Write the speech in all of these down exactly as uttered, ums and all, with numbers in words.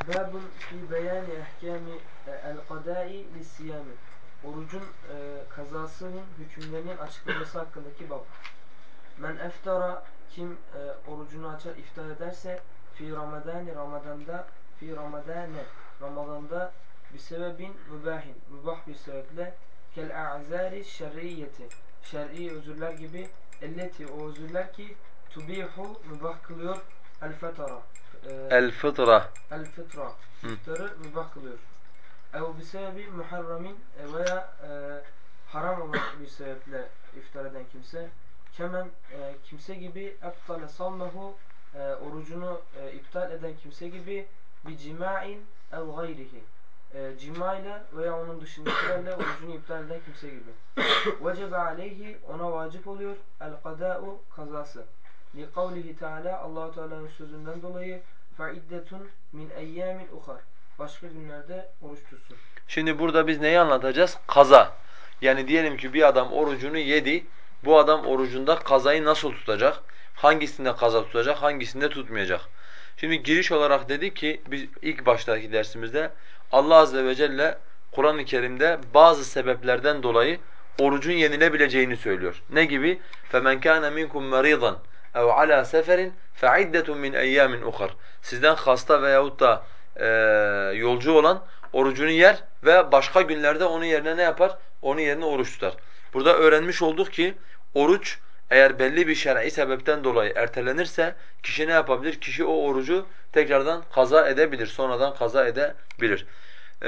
Babun fi beyani ehkami el-qadai lis-siyami. Orucun e, kazasının hükümlerinin açıklaması hakkındaki bab. Men eftara, kim e, orucunu açar iftar ederse fi ramadani, ramadanda fi ramadane, ramadanda bir sebebin mübahin, mübah bir sebeple kel a'zari şer'iyeti, şer'i özürler gibi, elleti, o özürler ki tubihu, mübah kılıyor el fetara, El fıtra. el fitra, Hı. iftarı mübah kılıyor. Ev bir sebebi muharramin, veya e, haram olan bir sebeple iftar eden kimse, kemen e, kimse gibi, eftale salmehu, e, orucunu e, iptal eden kimse gibi, bir cima'in ev gayrihi, e, cima ile veya onun dışındakilerle orucunu iptal eden kimse gibi. Vecebe aleyhi, ona vacip oluyor el kada'u, kazası. Li kavlihi teala, Allahu Teala'nın sözünden dolayı, faiddetun min eyyamin uhar, başka günlerde oruç tutsun. Şimdi burada biz neyi anlatacağız? Kaza. Yani diyelim ki bir adam orucunu yedi. Bu adam orucunda kazayı nasıl tutacak? Hangisinde kaza tutacak, hangisinde tutmayacak? Şimdi giriş olarak dedi ki biz ilk baştaki dersimizde Allah azze ve celle Kur'an-ı Kerim'de bazı sebeplerden dolayı orucun yenilebileceğini söylüyor. Ne gibi? فَمَنْ كَانَ مِنْكُمْ مَرِيضًا اَوْ عَلَى سَفَرٍ فَعِدَّةٌ مِنْ اَيَّامٍ اُخَرٍ Sizden hasta veyahut da e, yolcu olan orucunu yer ve başka günlerde onun yerine ne yapar? Onun yerine oruç tutar. Burada öğrenmiş olduk ki oruç eğer belli bir şer'i sebepten dolayı ertelenirse kişi ne yapabilir? Kişi o orucu tekrardan kaza edebilir, sonradan kaza edebilir. Ee,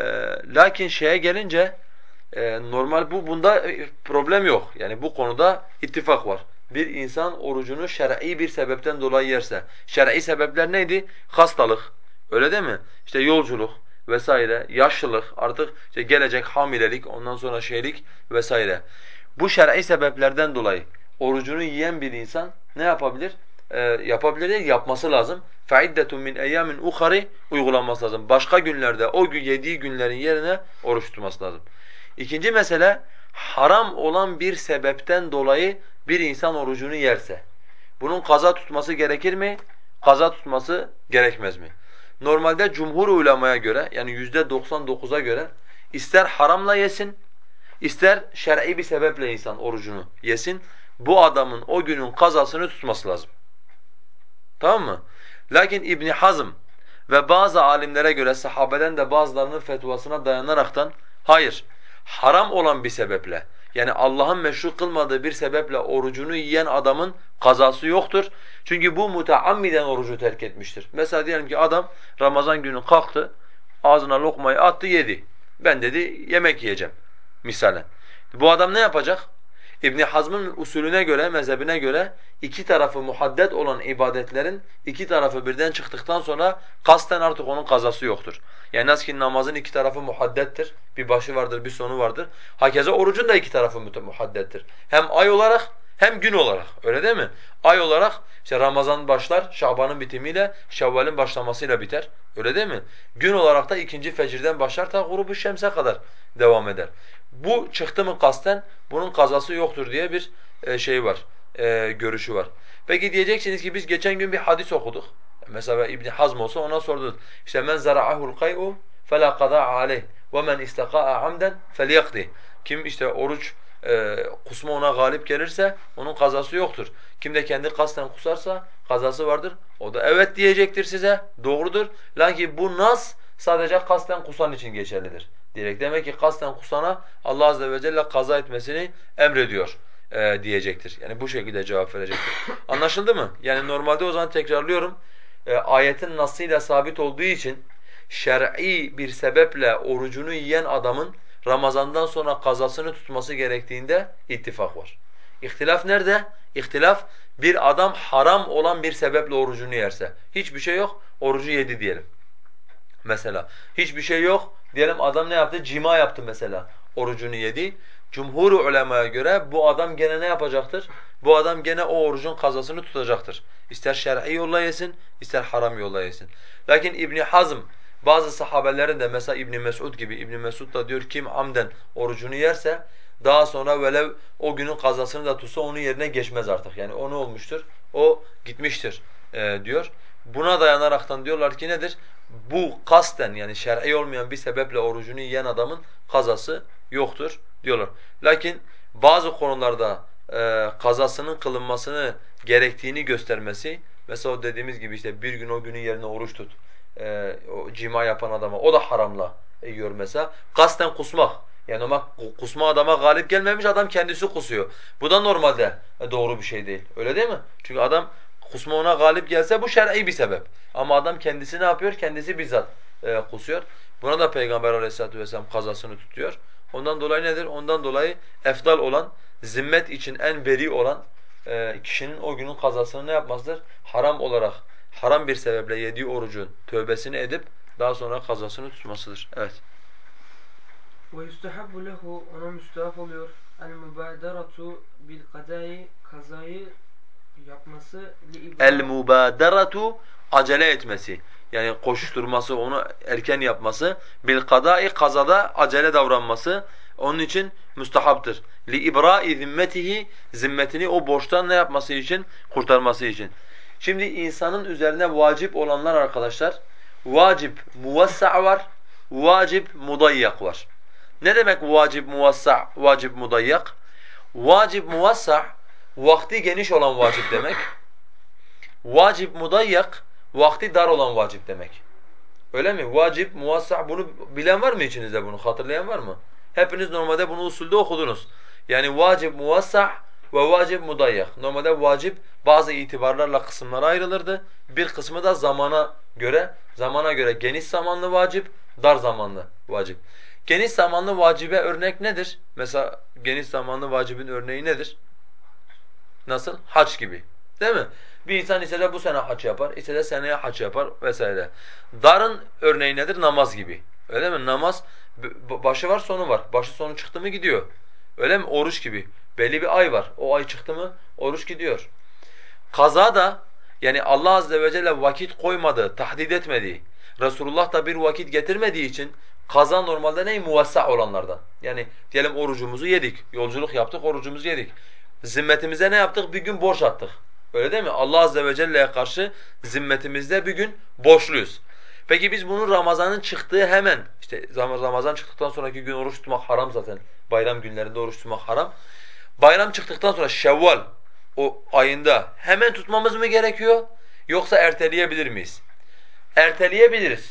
lakin şeye gelince e, normal bu bunda problem yok. Yani bu konuda ittifak var. Bir insan orucunu şer'i bir sebepten dolayı yerse, şer'i sebepler neydi? Hastalık, öyle değil mi? İşte yolculuk vesaire, yaşlılık, artık işte gelecek hamilelik, ondan sonra şeylik vesaire. Bu şer'i sebeplerden dolayı orucunu yiyen bir insan ne yapabilir? Ee, yapabilir değil, yapması lazım. فَعِدَّةٌ مِنْ اَيَّامٍ اُخَرِ uygulanması lazım. Başka günlerde o gün yediği günlerin yerine oruç tutması lazım. İkinci mesele, haram olan bir sebepten dolayı bir insan orucunu yerse, bunun kaza tutması gerekir mi? Kaza tutması gerekmez mi? Normalde cumhur ulemaya göre, yani yüzde doksan dokuza göre ister haramla yesin, ister şer'i bir sebeple insan orucunu yesin, bu adamın o günün kazasını tutması lazım. Tamam mı? Lakin İbn Hazm ve bazı alimlere göre sahabeden de bazılarının fetvasına dayanaraktan hayır, haram olan bir sebeple, yani Allah'ın meşru kılmadığı bir sebeple orucunu yiyen adamın kazası yoktur. Çünkü bu muteammiden orucu terk etmiştir. Mesela diyelim ki adam Ramazan günü kalktı, ağzına lokmayı attı yedi. Ben dedi yemek yiyeceğim misalen. Bu adam ne yapacak? İbn Hazm'ın usulüne göre, mezhebine göre iki tarafı muhaddet olan ibadetlerin iki tarafı birden çıktıktan sonra kasten artık onun kazası yoktur. Yani nasıl ki namazın iki tarafı muhaddettir, bir başı vardır, bir sonu vardır. Hakeza orucun da iki tarafı muhaddettir. Hem ay olarak hem gün olarak, öyle değil mi? Ay olarak işte Ramazan başlar, Şaban'ın bitimiyle, Şevval'in başlamasıyla biter. Öyle değil mi? Gün olarak da ikinci fecirden başlar ta grubu şemse kadar devam eder. Bu çıktı mı kasten bunun kazası yoktur diye bir e, şey var, e, görüşü var. Peki diyeceksiniz ki biz geçen gün bir hadis okuduk. Mesela İbn Hazm olsa ona sordunuz. İşte men zara'ahul kay'u fela qada'a aleyh ve men istaqa'a amden felyaqdi. Kim işte oruç e, kusma ona galip gelirse onun kazası yoktur. Kim de kendi kasten kusarsa kazası vardır. O da evet diyecektir size. Doğrudur. Lakin bu nas sadece kasten kusan için geçerlidir diyerek. Demek ki kasten kusana Allah azze ve celle kaza etmesini emrediyor e, diyecektir. Yani bu şekilde cevap verecektir. Anlaşıldı mı? Yani normalde o zaman tekrarlıyorum. E, ayetin nasıyla sabit olduğu için şer'i bir sebeple orucunu yiyen adamın Ramazan'dan sonra kazasını tutması gerektiğinde ittifak var. İhtilaf nerede? İhtilaf bir adam haram olan bir sebeple orucunu yerse. Hiçbir şey yok, orucu yedi diyelim. Mesela hiçbir şey yok. Diyelim adam ne yaptı? Cima yaptı mesela. Orucunu yedi. Cumhur ulemaya göre bu adam gene ne yapacaktır? Bu adam gene o orucun kazasını tutacaktır. İster şer'i yolla yesin, ister haram yolla yesin. Lakin İbn Hazm bazı sahabelerin de mesela İbn Mes'ud gibi, İbn Mes'ud da diyor kim amden orucunu yerse daha sonra velev o günün kazasını da tutsa onun yerine geçmez artık. Yani o ne olmuştur? O gitmiştir e, diyor. Buna dayanaraktan diyorlar ki nedir? bu kasten yani şer'i olmayan bir sebeple orucunu yiyen adamın kazası yoktur diyorlar. Lakin bazı konularda e, kazasının kılınmasını gerektiğini göstermesi, mesela o dediğimiz gibi işte bir gün o günün yerine oruç tut, e, o cima yapan adama o da haramla yiyor mesela. Kasten kusmak, yani ama kusma adama galip gelmemiş, adam kendisi kusuyor. Bu da normalde doğru bir şey değil, öyle değil mi? Çünkü adam kusma ona galip gelse bu şer'i bir sebep. Ama adam kendisi ne yapıyor? Kendisi bizzat e, kusuyor. Buna da Peygamber Aleyhisselatü vesselam kazasını tutuyor. Ondan dolayı nedir? Ondan dolayı efdal olan, zimmet için en beri olan e, kişinin o günün kazasını ne yapmasıdır? Haram olarak, haram bir sebeple yediği orucun tövbesini edip daha sonra kazasını tutmasıdır. Evet. Ve yustahabbu lehu, ona müstahap oluyor. El mübaderatu bil kadai, kazayı yapması li El ibra. mubaderatu, acele etmesi. Yani koşturması, onu erken yapması. Bil kadai, kazada acele davranması. Onun için müstahaptır. Li ibra'i zimmetihi, zimmetini o borçtan ne yapması için? Kurtarması için. Şimdi insanın üzerine vacip olanlar arkadaşlar, vacip muvassa' var, vacip mudayyak var. Ne demek vacip muvassa', vacip mudayyak? Vacip muvassa' vakti geniş olan vacip demek. Vacip mudayyak, vakti dar olan vacip demek. Öyle mi? Vacip, muvassa' bunu bilen var mı içinizde bunu? Hatırlayan var mı? Hepiniz normalde bunu usulde okudunuz. Yani vacip muvassa' ve vacip mudayyak. Normalde vacip bazı itibarlarla kısımlara ayrılırdı. Bir kısmı da zamana göre, zamana göre geniş zamanlı vacip, dar zamanlı vacip. Geniş zamanlı vacibe örnek nedir? Mesela geniş zamanlı vacibin örneği nedir? Nasıl? Hac gibi. Değil mi? Bir insan ise de bu sene hac yapar, ise de seneye hac yapar vesaire. Darın örneği nedir? Namaz gibi. Öyle mi? Namaz başı var, sonu var. Başı sonu çıktı mı gidiyor. Öyle mi? Oruç gibi. Belli bir ay var. O ay çıktı mı oruç gidiyor. Kaza da yani Allah azze ve celle vakit koymadığı, tahdid etmediği, Resulullah da bir vakit getirmediği için kaza normalde ne? Muvassa olanlardan. Yani diyelim orucumuzu yedik, yolculuk yaptık, orucumuzu yedik. Zimmetimize ne yaptık? Bir gün borç attık. Öyle değil mi? Allah azze ve celle'ye karşı zimmetimizde bir gün borçluyuz. Peki biz bunu Ramazan'ın çıktığı hemen, işte Ramazan çıktıktan sonraki gün oruç tutmak haram zaten. Bayram günlerinde oruç tutmak haram. Bayram çıktıktan sonra Şevval o ayında hemen tutmamız mı gerekiyor? Yoksa erteleyebilir miyiz? Erteleyebiliriz.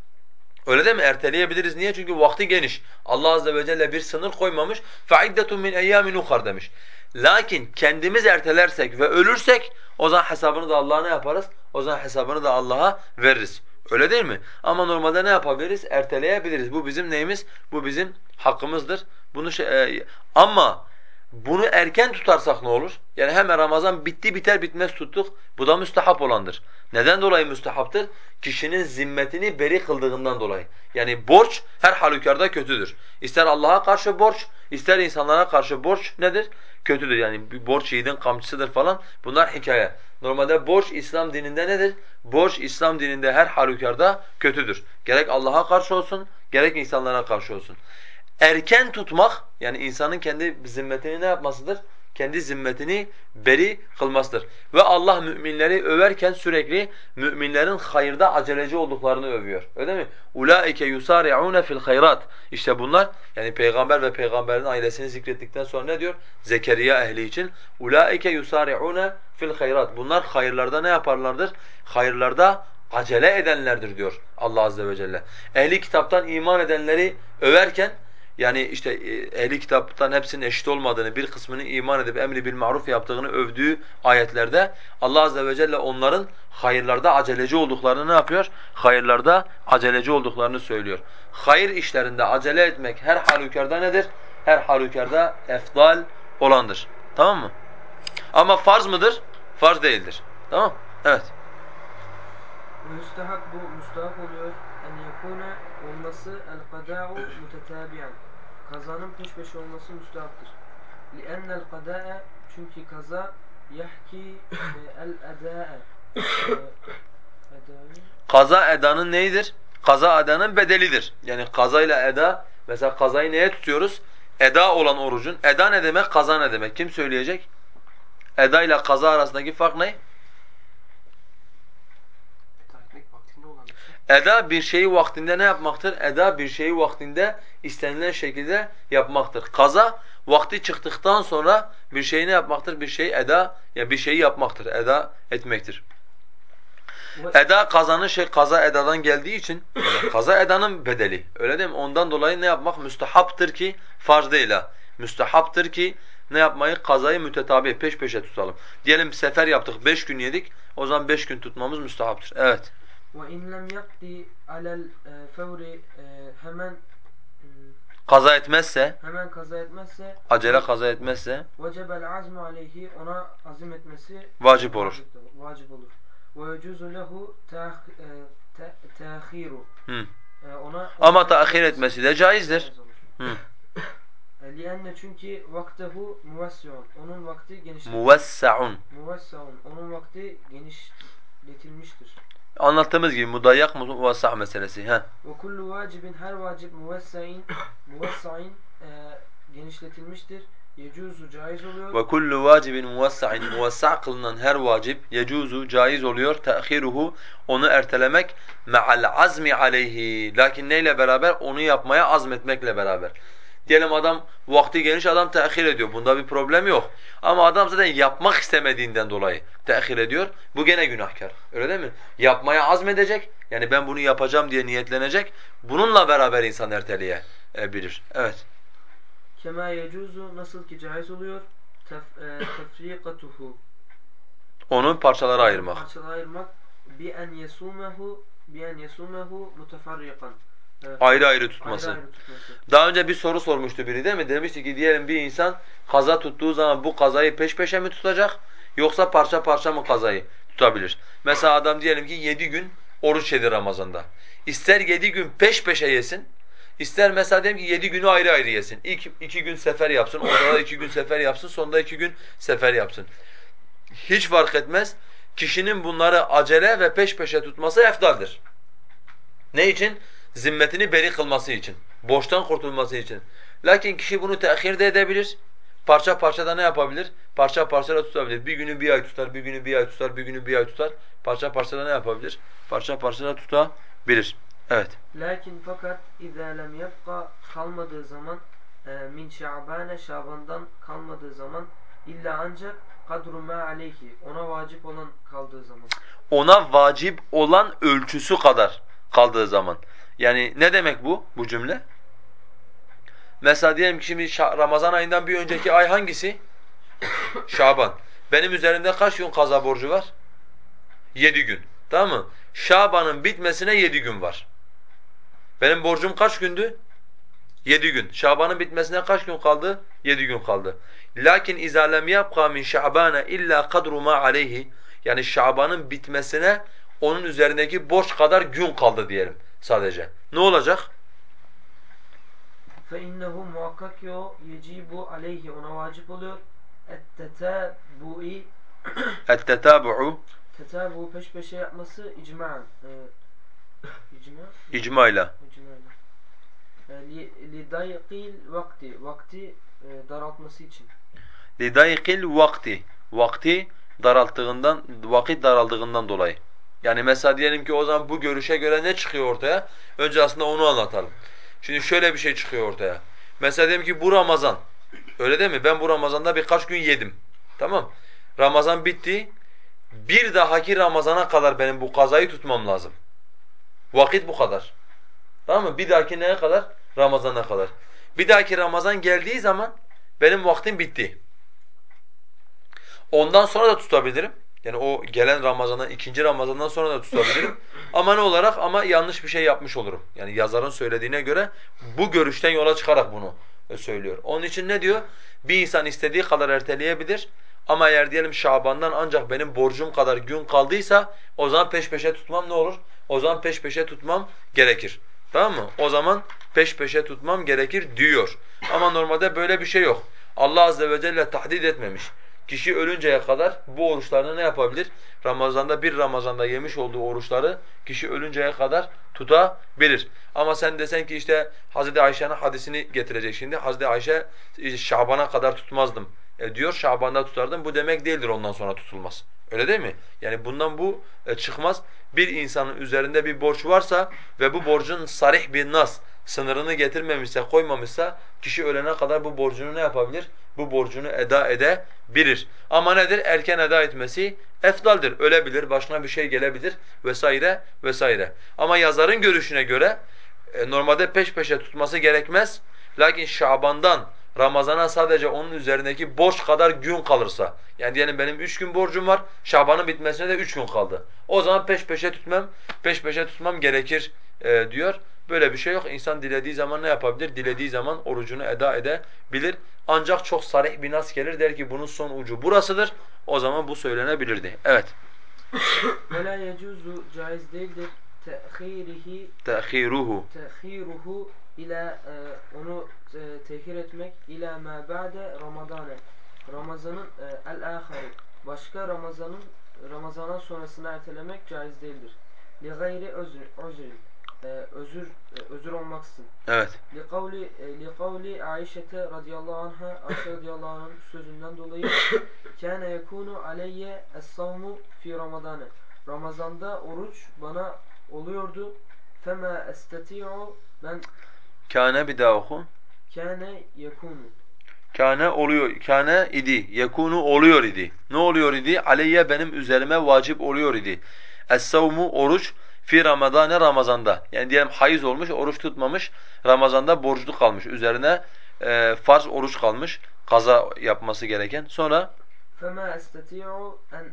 Öyle değil mi? Erteleyebiliriz. Niye? Çünkü vakti geniş. Allah azze ve celle bir sınır koymamış. فَعِدَّةٌ مِنْ اَيَّامٍ اُخَرْ demiş. Lakin kendimiz ertelersek ve ölürsek o zaman hesabını da Allah'a ne yaparız? O zaman hesabını da Allah'a veririz. Öyle değil mi? Ama normalde ne yapabiliriz? Erteleyebiliriz. Bu bizim neyimiz? Bu bizim hakkımızdır. Bunu şey, e, ama bunu erken tutarsak ne olur? Yani hemen Ramazan bitti biter bitmez tuttuk. Bu da müstehap olandır. Neden dolayı müstehaptır? Kişinin zimmetini beri kıldığından dolayı. Yani borç her halükarda kötüdür. İster Allah'a karşı borç, ister insanlara karşı borç nedir? Kötüdür. Yani bir borç yiğidin kamçısıdır falan. Bunlar hikaye. Normalde borç İslam dininde nedir? Borç İslam dininde her halükarda kötüdür. Gerek Allah'a karşı olsun, gerek insanlara karşı olsun. Erken tutmak, yani insanın kendi zimmetini ne yapmasıdır? Kendi zimmetini beri kılmasıdır. Ve Allah müminleri överken sürekli müminlerin hayırda aceleci olduklarını övüyor. Öyle mi? Ulaike yusari'un fil hayrat. İşte bunlar yani peygamber ve peygamberin ailesini zikrettikten sonra ne diyor? Zekeriya ehli için ulaike yusari'un fil hayrat. Bunlar hayırlarda ne yaparlardır? Hayırlarda acele edenlerdir diyor Allah azze ve celle. Ehli kitaptan iman edenleri överken yani işte e, ehli kitaptan hepsinin eşit olmadığını, bir kısmının iman edip emri bil maruf yaptığını övdüğü ayetlerde Allah azze ve celle onların hayırlarda aceleci olduklarını ne yapıyor? Hayırlarda aceleci olduklarını söylüyor. Hayır işlerinde acele etmek her halükarda nedir? Her halükarda efdal olandır. Tamam mı? Ama farz mıdır? Farz değildir. Tamam? Evet. Ve müstehap, bu müstahap oluyor. En yekune olması el kada'u mutetabi'an. Kazanın peş peşe olması müstehaptır. لِأَنَّ الْقَدَاءَ, çünkü kaza yahki el eda'e. Eda'yı Kaza edanın neyidir? Kaza edanın bedelidir. Yani kazayla eda, mesela kazayı neye tutuyoruz? Eda olan orucun. Eda ne demek? Kaza ne demek? Kim söyleyecek? Eda ile kaza arasındaki fark ne? Eda etmek vaktinde olan için? Eda bir şeyi vaktinde ne yapmaktır? Eda bir şeyi vaktinde istenilen şekilde yapmaktır. Kaza vakti çıktıktan sonra bir şeyi ne yapmaktır? Bir şeyi eda ya yani bir şeyi yapmaktır. Eda etmektir. Ve Eda kazanın şey kaza edadan geldiği için yani kaza edanın bedeli. Öyle değil mi? Ondan dolayı ne yapmak müstehaptır ki farz değil ha. Müstehaptır ki ne yapmayı? Kazayı mütetabi peş peşe tutalım. Diyelim sefer yaptık beş gün yedik. O zaman beş gün tutmamız müstehaptır. Evet. ve in lem yakdi alel e, fevri e, hemen e, Kaza etmezse, hemen kaza etmezse acele kaza etmezse vecebel azmu aleyhi ona azim etmesi vacip olur. vacip, vacip olur. Ve yecuzu lehu teahiru Hı. ona Ama onu taahhir ertelemesi etmesi de caizdir. caiz olur. Hı. Lienne çünkü vaktehu muvessiun onun vakti genişletilmiş. Muvessa'un. Muvessiun onun vakti genişletilmiştir. Anlattığımız gibi mudayyak muvassa' meselesi. He. Ve kullu vacibin her vacip muvessa'in muvessa'in e, genişletilmiştir. Yecuzu caiz oluyor. Ve kullu vacibin muvassa'in muvassa' kılınan her vacip yecuzu caiz oluyor ta'khiruhu onu ertelemek ma'al azmi aleyhi. Lakin neyle beraber? Onu yapmaya azmetmekle beraber. Diyelim adam vakti geniş adam tehir ediyor. Bunda bir problem yok. Ama adam zaten yapmak istemediğinden dolayı tehir ediyor. Bu gene günahkar. Öyle değil mi? Yapmaya azmedecek. Yani ben bunu yapacağım diye niyetlenecek. Bununla beraber insan erteleyebilir. Evet. Kema yecuzu nasıl ki caiz oluyor. Tef, e, tefrikatuhu Onu parçalara onu ayırmak. parçalara ayırmak bi en yesumehu bi en yesumehu mutafarrikan e, Ayrı ayrı ayrı tutması. ayrı tutması. Daha önce bir soru sormuştu biri değil mi? Demişti ki diyelim bir insan kaza tuttuğu zaman bu kazayı peş peşe mi tutacak yoksa parça parça mı kazayı tutabilir? Mesela adam diyelim ki yedi gün oruç yedi Ramazan'da. İster yedi gün peş peşe yesin, ister mesela diyelim ki yedi günü ayrı ayrı yesin. İlk iki gün sefer yapsın, ortada iki gün sefer yapsın, sonda iki gün sefer yapsın. Hiç fark etmez. Kişinin bunları acele ve peş peşe tutması efdaldir. Ne için? Zimmetini beri kılması için. Borçtan kurtulması için. Lakin kişi bunu tehir de edebilir. Parça parça da ne yapabilir? Parça parça da tutabilir. Bir günü bir ay tutar, bir günü bir ay tutar, bir günü bir ay tutar. Parça parça da ne yapabilir? Parça parça da tutabilir. Evet. Lakin fakat izâ lem yebqa kalmadığı zaman e, min şa'bane şabandan kalmadığı zaman illa ancak kadru ma aleyhi ona vacip olan kaldığı zaman. Ona vacip olan ölçüsü kadar kaldığı zaman. Yani ne demek bu, bu cümle? Mesela diyelim ki şimdi Şa- Ramazan ayından bir önceki ay hangisi? Şaban. Benim üzerimde kaç gün kaza borcu var? Yedi gün. Tamam mı? Şaban'ın bitmesine yedi gün var. Benim borcum kaç gündü? Yedi gün. Şaban'ın bitmesine kaç gün kaldı? Yedi gün kaldı. Lakin izâ lem yabqa min şa'bâne illâ kadru mâ aleyhi. Yani Şaban'ın bitmesine onun üzerindeki borç kadar gün kaldı diyelim sadece. Ne olacak? Fe innehu muhakkak ki o yecibu aleyhi ona vacip oluyor. Et-tetâbu'i Et-tetâbu'u tetabu peş peşe yapması icma'an. E, icma? icmayla. İcma'yla. E, li, li dayqil vakti. Vakti e, daraltması için. لِدَيْقِ vakti. Vakti daralttığından, vakit daraldığından dolayı. Yani mesela diyelim ki o zaman bu görüşe göre ne çıkıyor ortaya? Önce aslında onu anlatalım. Şimdi şöyle bir şey çıkıyor ortaya. Mesela diyelim ki bu Ramazan. Öyle değil mi? Ben bu Ramazan'da birkaç gün yedim. Tamam. Ramazan bitti. Bir dahaki Ramazan'a kadar benim bu kazayı tutmam lazım. Vakit bu kadar. Tamam mı? Bir dahaki neye kadar? Ramazan'a kadar. Bir dahaki Ramazan geldiği zaman benim vaktim bitti. Ondan sonra da tutabilirim. Yani o gelen Ramazan'dan, ikinci Ramazan'dan sonra da tutabilirim. Ama ne olarak? Ama yanlış bir şey yapmış olurum. Yani yazarın söylediğine göre bu görüşten yola çıkarak bunu söylüyor. Onun için ne diyor? Bir insan istediği kadar erteleyebilir. Ama eğer diyelim Şaban'dan ancak benim borcum kadar gün kaldıysa o zaman peş peşe tutmam ne olur? O zaman peş peşe tutmam gerekir. Tamam mı? O zaman peş peşe tutmam gerekir diyor. Ama normalde böyle bir şey yok. Allah azze ve celle tahdid etmemiş. Kişi ölünceye kadar bu oruçlarını ne yapabilir? Ramazanda bir Ramazanda yemiş olduğu oruçları kişi ölünceye kadar tutabilir. Ama sen desen ki işte Hazreti Ayşe'nin hadisini getirecek şimdi. Hazreti Ayşe işte Şaban'a kadar tutmazdım e, diyor Şaban'da tutardım. Bu demek değildir ondan sonra tutulmaz. Öyle değil mi? Yani bundan bu e, çıkmaz. Bir insanın üzerinde bir borç varsa ve bu borcun sarih bir nas sınırını getirmemişse, koymamışsa kişi ölene kadar bu borcunu ne yapabilir? Bu borcunu eda edebilir. Ama nedir? Erken eda etmesi efdaldir. Ölebilir, başına bir şey gelebilir vesaire vesaire. Ama yazarın görüşüne göre e, normalde peş peşe tutması gerekmez. Lakin Şaban'dan Ramazan'a sadece onun üzerindeki borç kadar gün kalırsa, yani diyelim benim üç gün borcum var, Şaban'ın bitmesine de üç gün kaldı. O zaman peş peşe tutmam, peş peşe tutmam gerekir e, diyor. Böyle bir şey yok. İnsan dilediği zaman ne yapabilir? Dilediği zaman orucunu eda edebilir. Ancak çok sarih bir nas gelir der ki bunun son ucu burasıdır. O zaman bu söylenebilirdi. Evet. وَلَا يَجُوزُ caiz değildir. تَأْخِيرِهِ Te'khiruhu. tehiruhu ila e, onu e, tehir etmek ila ma ba'de Ramazane. Ramazanın e, el-ahari başka Ramazanın Ramazandan sonrasını ertelemek caiz değildir. Li gayri özrin e, özür e, özür olmaksızın. Evet. Li kavli e, li kavli Aişete radıyallahu anha Ayşe radıyallahu anh'ın sözünden dolayı kâne yekûnu aleyye es-savmu fi Ramazane. Ramazanda oruç bana oluyordu. Fema estati'u ben Kâne bir daha oku. kâne yekûnu. Kâne oluyor, kâne idi, yekûnu oluyor idi. Ne oluyor idi? Aleyye benim üzerime vacip oluyor idi. Es-savmu oruç fi Ramazane Ramazanda. Yani diyelim hayız olmuş, oruç tutmamış, Ramazanda borçlu kalmış. Üzerine e, farz oruç kalmış, kaza yapması gereken. Sonra Fema estati'u en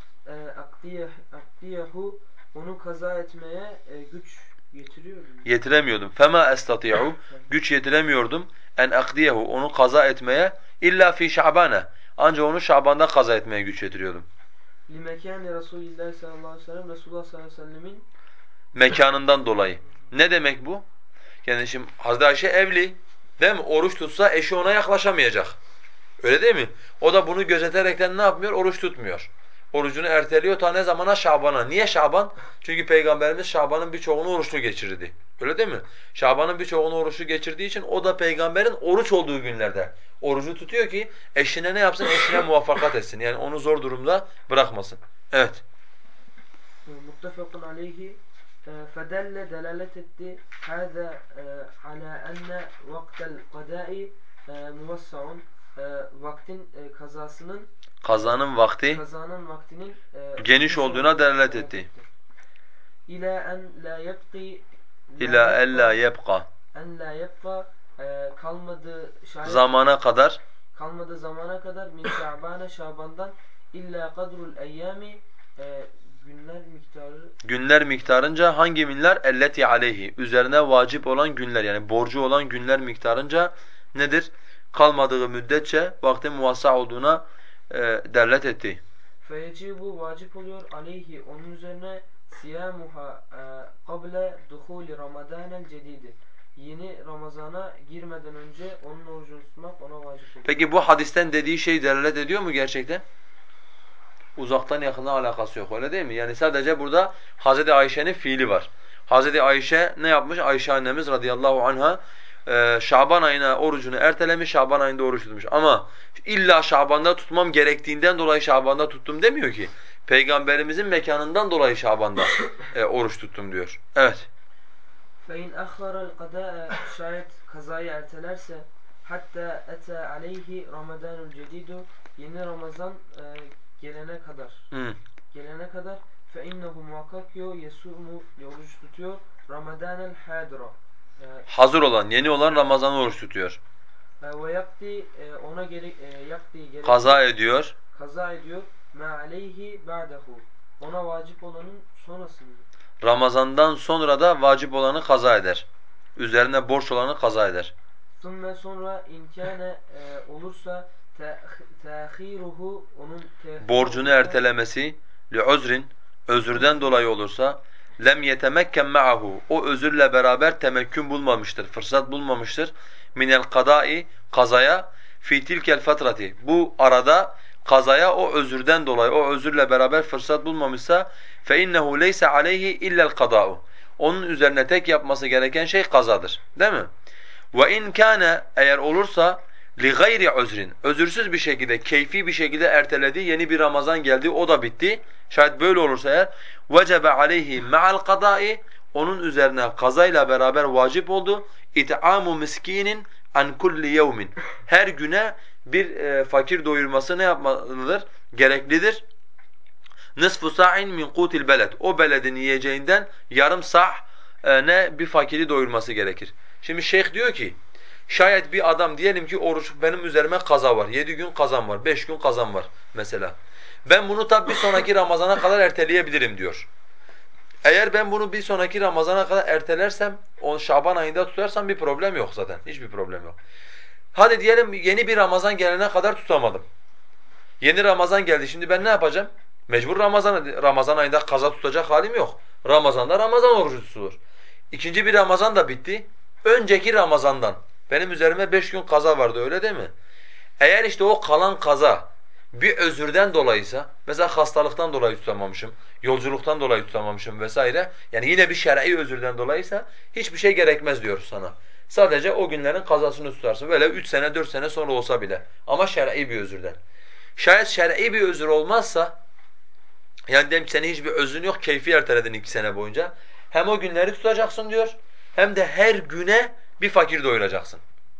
akdiyehu onu kaza etmeye e, güç getiriyorum. yetiremiyordum. Fema estati'u güç yetiremiyordum en akdiyehu onu kaza etmeye illa fi Şaban'e. Ancak onu Şaban'da kaza etmeye güç yetiriyordum. Limekâni Resulillah sallallahu aleyhi ve sellem Resulullah sallallahu aleyhi ve sellemin Mekanından dolayı. Ne demek bu? Yani şimdi Hazreti Ayşe evli, değil mi? Oruç tutsa eşi ona yaklaşamayacak. Öyle değil mi? O da bunu gözeterekten ne yapmıyor? Oruç tutmuyor. Orucunu erteliyor ta ne zamana? Şaban'a. Niye Şaban? Çünkü Peygamberimiz Şaban'ın birçoğunu oruçlu geçirdi. Öyle değil mi? Şaban'ın birçoğunu oruçlu geçirdiği için o da Peygamber'in oruç olduğu günlerde orucu tutuyor ki eşine ne yapsın? Eşine muvaffakat etsin. Yani onu zor durumda bırakmasın. Evet. muttefakun aleyhi fedelle delalet etti hâzâ alâ enne vaktel kadâi muvassaun vaktin e, kazasının Kazanın vakti kazanın vaktinin e, geniş olduğuna delalet delalet etti. etti. İlâ en la yebqi la İlâ ellâ yebqa yebqa. en la yebqa e, kalmadı şayet Zamana kadar kalmadığı zamana kadar min Şaban'a Şaban'dan illa kadrul eyyami e, günler miktarı günler miktarınca hangi günler? Elleti aleyhi. Üzerine vacip olan günler yani borcu olan günler miktarınca nedir? Kalmadığı müddetçe vaktin muvassa olduğuna e, delalet etti. feyecibu vacip oluyor aleyhi onun üzerine siyamuha kable duhuli Ramadanel cedidi. Yeni Ramazana girmeden önce onun orucunu tutmak ona vacip oluyor. Peki bu hadisten dediği şey delalet ediyor mu gerçekten? Uzaktan yakından alakası yok öyle değil mi? Yani sadece burada Hazreti Ayşe'nin fiili var. Hazreti Ayşe ne yapmış? Ayşe annemiz radıyallahu anha e, Şaban ayına orucunu ertelemiş, Şaban ayında oruç tutmuş. Ama illa Şaban'da tutmam gerektiğinden dolayı Şaban'da tuttum demiyor ki. Peygamberimizin mekanından dolayı Şaban'da e, oruç tuttum diyor. Evet. Fein ahhara'l qada'a şayet kazayı ertelerse hatta ete aleyhi Ramadanul cedidu yeni Ramazan e, gelene kadar Hı. gelene kadar fe innehu muhakkak yo yesumu oruç tutuyor Ramadanel hadira e, Hazır olan, yeni olan Ramazan oruç tutuyor. e, ve yakti e, ona gerek e, yakti gerekli Kaza ediyor. kaza ediyor ma aleyhi ba'dehu ona vacip olanın sonrasını Ramazandan sonra da vacip olanı kaza eder. Üzerine borç olanı kaza eder. Sümme sonra imkâne e, olursa teâhiruhu onun tehir Borcunu olursa ertelemesi li'uzrin özürden dolayı olursa lem yetemekken ma'ahu o özürle beraber temekkün bulmamıştır, fırsat bulmamıştır minel kadai kazaya fi tilkel fatrati bu arada kazaya o özürden dolayı o özürle beraber fırsat bulmamışsa fe innehu leysa aleyhi illa'l kada'u onun üzerine tek yapması gereken şey kazadır. Değil mi? Ve in kana eğer olursa لِغَيْرِ عُذْرٍ özürsüz bir şekilde, keyfi bir şekilde erteledi, yeni bir Ramazan geldi, o da bitti. Şayet böyle olursa eğer وَجَبَ عَلَيْهِ مَعَ الْقَضَاءِ onun üzerine kazayla beraber vacip oldu. اِتْعَامُ مِسْك۪ينٍ عَنْ كُلِّ يَوْمٍ her güne bir e, fakir doyurması ne yapmalıdır? Gereklidir. Nısfu sa'in min qutil beled. O beledin yiyeceğinden yarım sa' e, ne bir fakiri doyurması gerekir. Şimdi şeyh diyor ki şayet bir adam diyelim ki oruç benim üzerime kaza var. Yedi gün kazan var. Beş gün kazan var mesela. Ben bunu tabi bir sonraki Ramazana kadar erteleyebilirim diyor. Eğer ben bunu bir sonraki Ramazana kadar ertelersem, o Şaban ayında tutarsam bir problem yok zaten. Hiçbir problem yok. Hadi diyelim yeni bir Ramazan gelene kadar tutamadım. Yeni Ramazan geldi. Şimdi ben ne yapacağım? Mecbur Ramazan Ramazan ayında kaza tutacak halim yok. Ramazan'da Ramazan orucu tutulur. İkinci bir Ramazan da bitti. Önceki Ramazan'dan benim üzerime beş gün kaza vardı öyle değil mi? Eğer işte o kalan kaza bir özürden dolayıysa, mesela hastalıktan dolayı tutamamışım, yolculuktan dolayı tutamamışım vesaire, yani yine bir şer'i özürden dolayıysa hiçbir şey gerekmez diyor sana. Sadece o günlerin kazasını tutarsın. Böyle üç sene, dört sene sonra olsa bile. Ama şer'i bir özürden. Şayet şer'i bir özür olmazsa, yani diyelim ki senin hiçbir özrün yok, keyfi erteledin iki sene boyunca. Hem o günleri tutacaksın diyor, hem de her güne bir fakir doyuracaksın.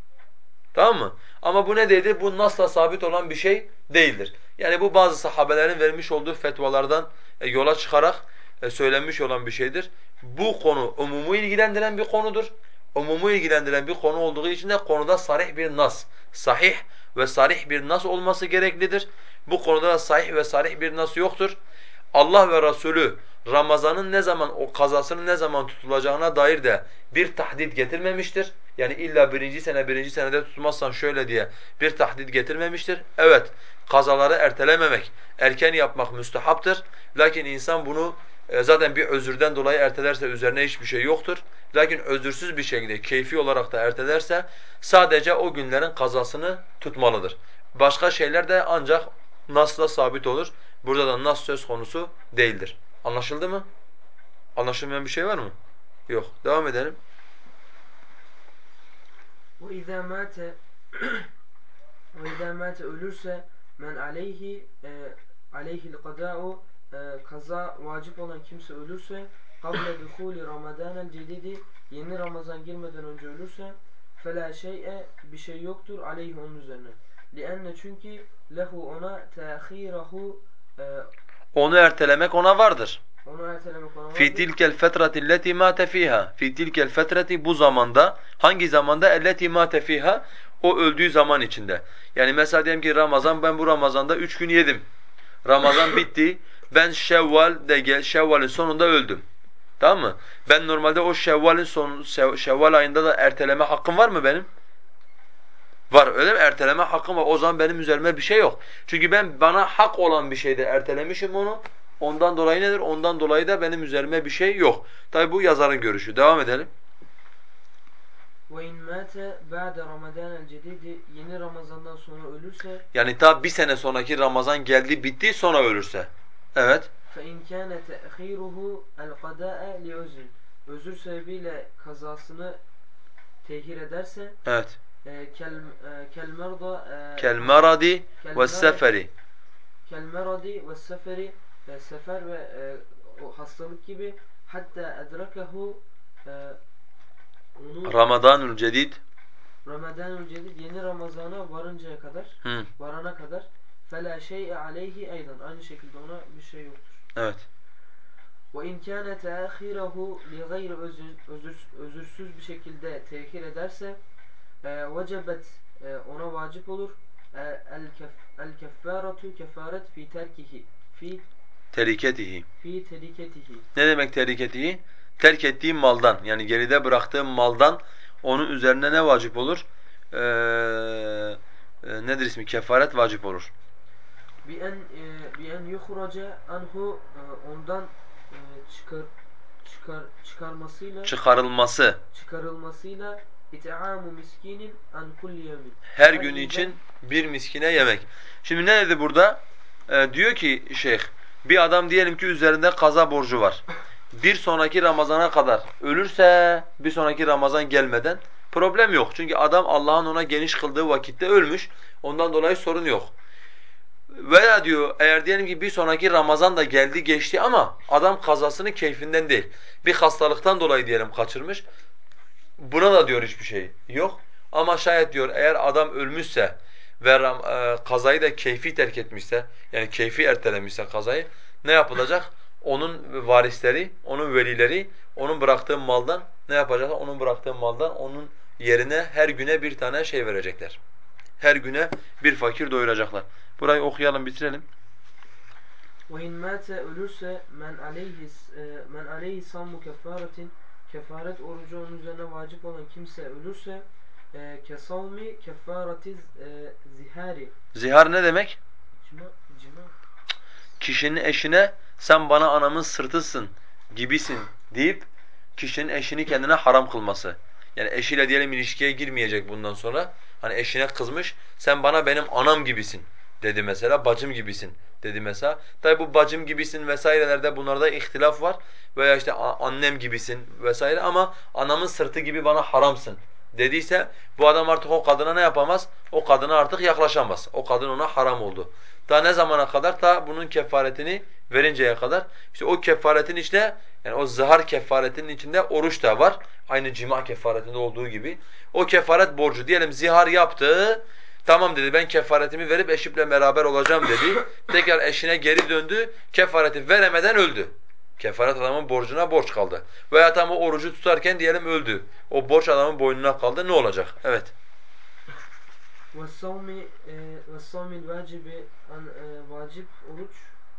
Tamam mı? Ama bu ne değildir? Bu nasla sabit olan bir şey değildir. Yani bu bazı sahabelerin vermiş olduğu fetvalardan e, yola çıkarak e, söylenmiş olan bir şeydir. Bu konu umumu ilgilendiren bir konudur. Umumu ilgilendiren bir konu olduğu için de konuda sarih bir nas, sahih ve sarih bir nas olması gereklidir. Bu konuda da sahih ve sarih bir nas yoktur. Allah ve Resulü Ramazan'ın ne zaman, o kazasının ne zaman tutulacağına dair de bir tahdid getirmemiştir. Yani illa birinci sene, birinci senede tutmazsan şöyle diye bir tahdid getirmemiştir. Evet, kazaları ertelememek, erken yapmak müstehaptır. Lakin insan bunu e, zaten bir özürden dolayı ertelerse üzerine hiçbir şey yoktur. Lakin özürsüz bir şekilde, keyfi olarak da ertelerse sadece o günlerin kazasını tutmalıdır. Başka şeyler de ancak nasla sabit olur. Burada da nas söz konusu değildir. Anlaşıldı mı? Anlaşılmayan bir şey var mı? Yok. Devam edelim. وَاِذَا مَاتَ وَاِذَا مَاتَ ölürse men aleyhi e, aleyhil kadâ'u e, kaza vacip olan kimse ölürse قَبْلَ دُخُولِ رَمَدَانَ الْجَدِيدِ yeni Ramazan girmeden önce ölürse فَلَا شَيْءَ bir şey yoktur aleyhi onun üzerine. لِأَنَّ çünkü lehu ona teâkhîrahu e, Onu ertelemek ona vardır. onu ertelemek ona Fi vardır. tilkel fetrati elleti mate fiha. Fi tilkel fetrati bu zamanda, hangi zamanda? Elleti mate fiha, o öldüğü zaman içinde. Yani mesela diyelim ki Ramazan, ben bu Ramazan'da üç gün yedim. Ramazan bitti. Ben Şevval de gel Şevval'in sonunda öldüm. Tamam mı? Ben normalde o Şevval'in son Şevval ayında da erteleme hakkım var mı benim? Var, öyle mi? Erteleme hakkım var. O zaman benim üzerime bir şey yok. Çünkü ben bana hak olan bir şeyde ertelemişim onu. Ondan dolayı nedir? Ondan dolayı da benim üzerime bir şey yok. Tabi bu yazarın görüşü. Devam edelim. وَاِنْ مَاتَ بَعْدَ رَمَدَانَ الْجَدِيدِ yeni Ramazan'dan sonra ölürse Yani ta bir sene sonraki Ramazan geldi bitti sonra ölürse. Evet. فَاِنْ كَانَ تَأْخِيرُهُ الْقَدَاءَ لِعُزْرٍ özür sebebiyle kazasını tehir ederse Evet. kelmerda Kel maradi ve seferi. kelmeradi ve seferi sefer ve e, o hastalık gibi hatta edrakehu e, onu Ramadanul cedid. Ramazanul Cedid yeni Ramazan'a varıncaya kadar Hı. varana kadar fela şey'e aleyhi eydan aynı şekilde ona bir şey yoktur. Evet. Ve in kana ta'khirahu li gayri özürsüz bir şekilde tehir ederse vecebet ona vacip olur. El keffaratu kefaret fi terkihi fi Teriketihi. fi teriketihi. Ne demek teriketihi? Terk ettiği maldan, yani geride bıraktığım maldan onun üzerine ne vacip olur? Ee, e, nedir ismi? Kefaret vacip olur. Bi en bi en yuhraca anhu ondan e, çıkar çıkar çıkarmasıyla Çıkarılması. çıkarılmasıyla it'amu miskinin an kulli yevmin. Her Her gün günden için bir miskine yemek. Şimdi ne dedi burada? Ee, diyor ki şeyh, bir adam diyelim ki üzerinde kaza borcu var. Bir sonraki Ramazana kadar ölürse, bir sonraki Ramazan gelmeden Problem yok. Çünkü adam Allah'ın ona geniş kıldığı vakitte ölmüş. Ondan dolayı sorun yok. Veya diyor eğer diyelim ki bir sonraki Ramazan da geldi geçti ama adam kazasını keyfinden değil. Bir hastalıktan dolayı diyelim kaçırmış. Buna da diyor hiçbir şey yok. Ama şayet diyor eğer adam ölmüşse ve ram- e, kazayı da keyfi terk etmişse, yani keyfi ertelemişse kazayı, ne yapılacak? Onun varisleri, onun velileri, onun bıraktığı maldan ne yapacaklar? Onun bıraktığı maldan onun yerine her güne bir tane şey verecekler. Her güne bir fakir doyuracaklar. Burayı okuyalım, bitirelim. وَاِنْ مَاتَ ölürse men aleyhi e, men aleyhi sammu kefaretin, kefaret orucu onun üzerine vacip olan kimse ölürse e, kesavmi kefaretiz e, zihari. Zihar ne demek? Cima, cima. Kişinin eşine sen bana anamın sırtısın gibisin deyip kişinin eşini kendine haram kılması. Yani eşiyle diyelim ilişkiye girmeyecek bundan sonra. Hani eşine kızmış, sen bana benim anam gibisin dedi mesela, bacım gibisin dedi mesela. Tabi bu bacım gibisin vesairelerde bunlarda ihtilaf var. Veya işte annem gibisin vesaire ama anamın sırtı gibi bana haramsın dediyse bu adam artık o kadına ne yapamaz? O kadına artık yaklaşamaz. O kadın ona haram oldu. Ta ne zamana kadar? Ta bunun kefaretini verinceye kadar. İşte o kefaretin işte yani o zihar kefaretinin içinde oruç da var. Aynı cima kefaretinde olduğu gibi. O kefaret borcu diyelim zihar yaptı. Tamam dedi ben kefaretimi verip eşimle beraber olacağım dedi. Tekrar eşine geri döndü. Kefareti veremeden öldü. Kefaret adamın borcuna borç kaldı. Veya tam o orucu tutarken diyelim öldü. O borç adamın boynuna kaldı. Ne olacak? Evet. وَالصَّوْمِ وَالصَّوْمِ الْوَاجِبِ vacip oruç